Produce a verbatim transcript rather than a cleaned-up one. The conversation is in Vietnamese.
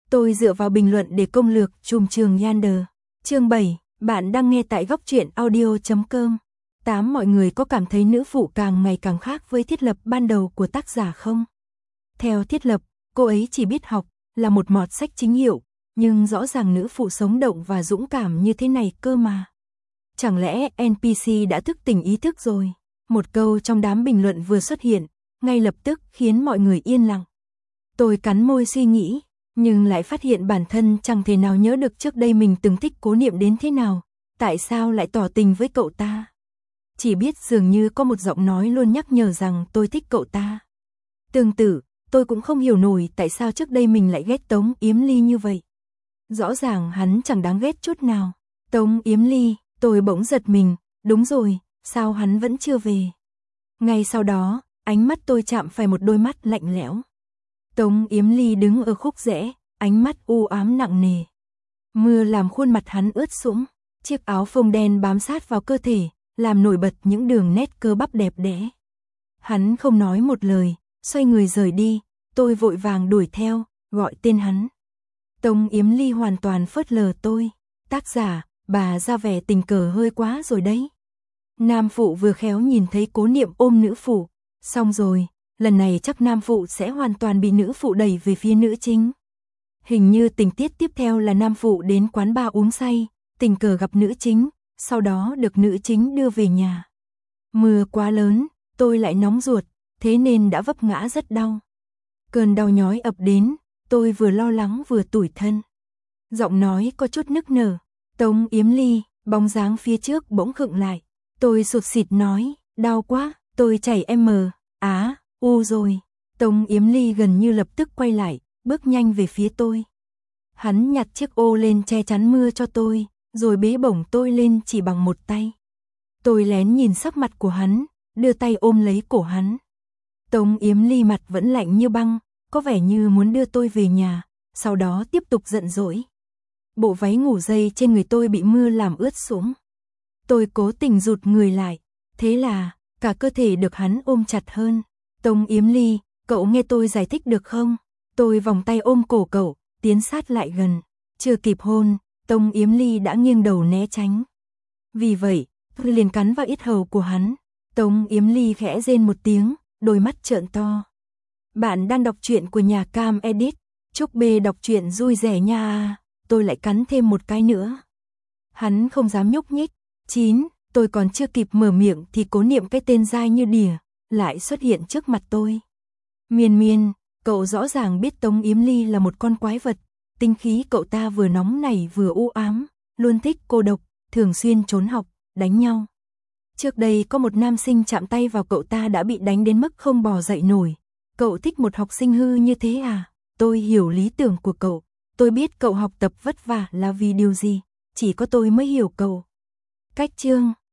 Tôi dựa vào bình luận để công lược trùm trường Yander. Chương bảy, bạn đang nghe tại góc truyện audio chấm com. tám Mọi người có cảm thấy nữ phụ càng ngày càng khác với thiết lập ban đầu của tác giả không? Theo thiết lập, cô ấy chỉ biết học, là một mọt sách chính hiệu, nhưng rõ ràng nữ phụ sống động và dũng cảm như thế này cơ mà. Chẳng lẽ en pê xê đã thức tỉnh ý thức rồi? Một câu trong đám bình luận vừa xuất hiện, ngay lập tức khiến mọi người yên lặng. Tôi cắn môi suy nghĩ, nhưng lại phát hiện bản thân chẳng thể nào nhớ được trước đây mình từng thích Cố Niệm đến thế nào, tại sao lại tỏ tình với cậu ta. Chỉ biết dường như có một giọng nói luôn nhắc nhở rằng tôi thích cậu ta. Tương tự, tôi cũng không hiểu nổi tại sao trước đây mình lại ghét Tống Yếm Ly như vậy. Rõ ràng hắn chẳng đáng ghét chút nào. Tống Yếm Ly, tôi bỗng giật mình, đúng rồi, sao hắn vẫn chưa về. Ngay sau đó, ánh mắt tôi chạm phải một đôi mắt lạnh lẽo. Tống Yếm Ly đứng ở khúc rẽ, ánh mắt u ám nặng nề. Mưa làm khuôn mặt hắn ướt sũng, chiếc áo phông đen bám sát vào cơ thể, làm nổi bật những đường nét cơ bắp đẹp đẽ. Hắn không nói một lời, xoay người rời đi, tôi vội vàng đuổi theo, gọi tên hắn. Tống Yếm Ly hoàn toàn phớt lờ tôi. Tác giả, bà ra vẻ tình cờ hơi quá rồi đấy. Nam phụ vừa khéo nhìn thấy Cố Niệm ôm nữ phụ, xong rồi, lần này chắc nam phụ sẽ hoàn toàn bị nữ phụ đẩy về phía nữ chính. Hình như tình tiết tiếp theo là nam phụ đến quán bar uống say, tình cờ gặp nữ chính, sau đó được nữ chính đưa về nhà. Mưa quá lớn, tôi lại nóng ruột, thế nên đã vấp ngã rất đau. Cơn đau nhói ập đến, tôi vừa lo lắng vừa tủi thân. Giọng nói có chút nức nở. Tống Yếm Ly, bóng dáng phía trước bỗng khựng lại. Tôi sụt sịt nói, đau quá, tôi chảy em á, u rồi. Tống Yếm Ly gần như lập tức quay lại, bước nhanh về phía tôi. Hắn nhặt chiếc ô lên che chắn mưa cho tôi, rồi bế bổng tôi lên chỉ bằng một tay. Tôi lén nhìn sắc mặt của hắn, đưa tay ôm lấy cổ hắn. Tống Yếm Ly mặt vẫn lạnh như băng, có vẻ như muốn đưa tôi về nhà, sau đó tiếp tục giận dỗi. Bộ váy ngủ dây trên người tôi bị mưa làm ướt sũng. Tôi cố tình rụt người lại, thế là cả cơ thể được hắn ôm chặt hơn. Tống Yếm Ly, cậu nghe tôi giải thích được không? Tôi vòng tay ôm cổ cậu, tiến sát lại gần. Chưa kịp hôn, Tống Yếm Ly đã nghiêng đầu né tránh. Vì vậy, tôi liền cắn vào yết hầu của hắn. Tống Yếm Ly khẽ rên một tiếng, đôi mắt trợn to. Bạn đang đọc truyện của nhà Cam Edit. Chúc B đọc truyện vui vẻ nha. Tôi lại cắn thêm một cái nữa. Hắn không dám nhúc nhích. Chín, tôi còn chưa kịp mở miệng thì Cố Niệm, cái tên dai như đỉa, lại xuất hiện trước mặt tôi. Miên Miên, cậu rõ ràng biết Tống Yếm Ly là một con quái vật. Tinh khí cậu ta vừa nóng nảy vừa u ám, luôn thích cô độc, thường xuyên trốn học, đánh nhau. Trước đây có một nam sinh chạm tay vào cậu ta đã bị đánh đến mức không bò dậy nổi. Cậu thích một học sinh hư như thế à? Tôi hiểu lý tưởng của cậu. Tôi biết cậu học tập vất vả là vì điều gì. Chỉ có tôi mới hiểu cậu. Cách chương